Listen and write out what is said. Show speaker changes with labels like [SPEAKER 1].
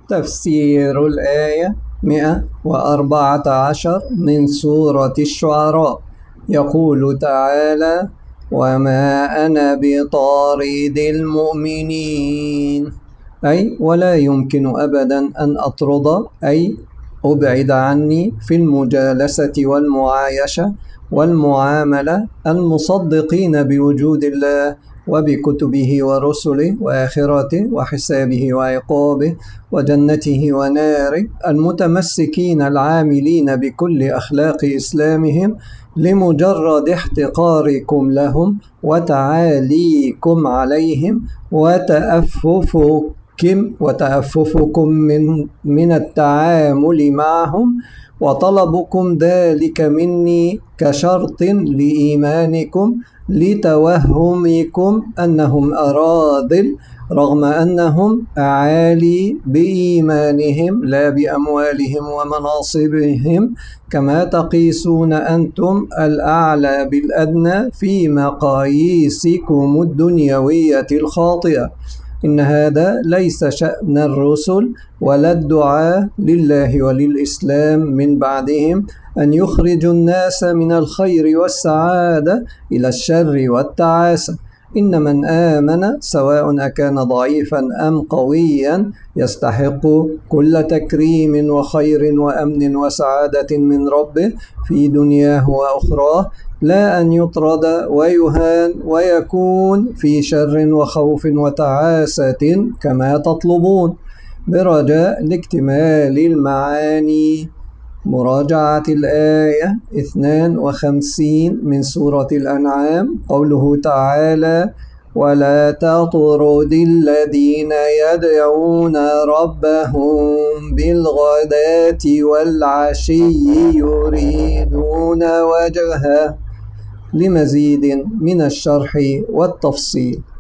[SPEAKER 1] تفسير الآية 114 من سورة الشعراء. يقول تعالى: وما أنا بطارد المؤمنين، أي ولا يمكن أبدا أن أطرد، أي أبعد عني في المجالسة والمعايشة والمعاملة المصدقين بوجود الله وبكتبه ورسله وآخرته وحسابه وعقابه وجنته وناره، المتمسكين العاملين بكل أخلاق إسلامهم لمجرد احتقاركم لهم وتعاليكم عليهم وتأففكم من التعامل معهم، وطلبكم ذلك مني كشرط لإيمانكم لتوهمكم أنهم أراذل، رغم أنهم أعالي بإيمانهم لا بأموالهم ومناصبهم، كما تقيسون أنتم الأعلى بالأدنى في مقاييسكم الدنيوية الخاطئة. إن هذا ليس شأن الرسل ولا الدعاة لله وللإسلام من بعدهم، أن يخرجوا الناس من الخير والسعادة إلى الشر والتعاسة. إن من آمن سواء أكان ضعيفا أم قويا يستحق كل تكريم وخير وأمن وسعادة من ربه في دنياه وأخراه، لا أن يطرد ويهان ويكون في شر وخوف وتعاسة كما تطلبون. برجاء لاكتمال المعاني مراجعة الآية 52 من سورة الأنعام. قوله تعالى: ولا تطرد الذين يدعون ربهم بالغداة والعشي يريدون وجهه. لمزيد من الشرح والتفصيل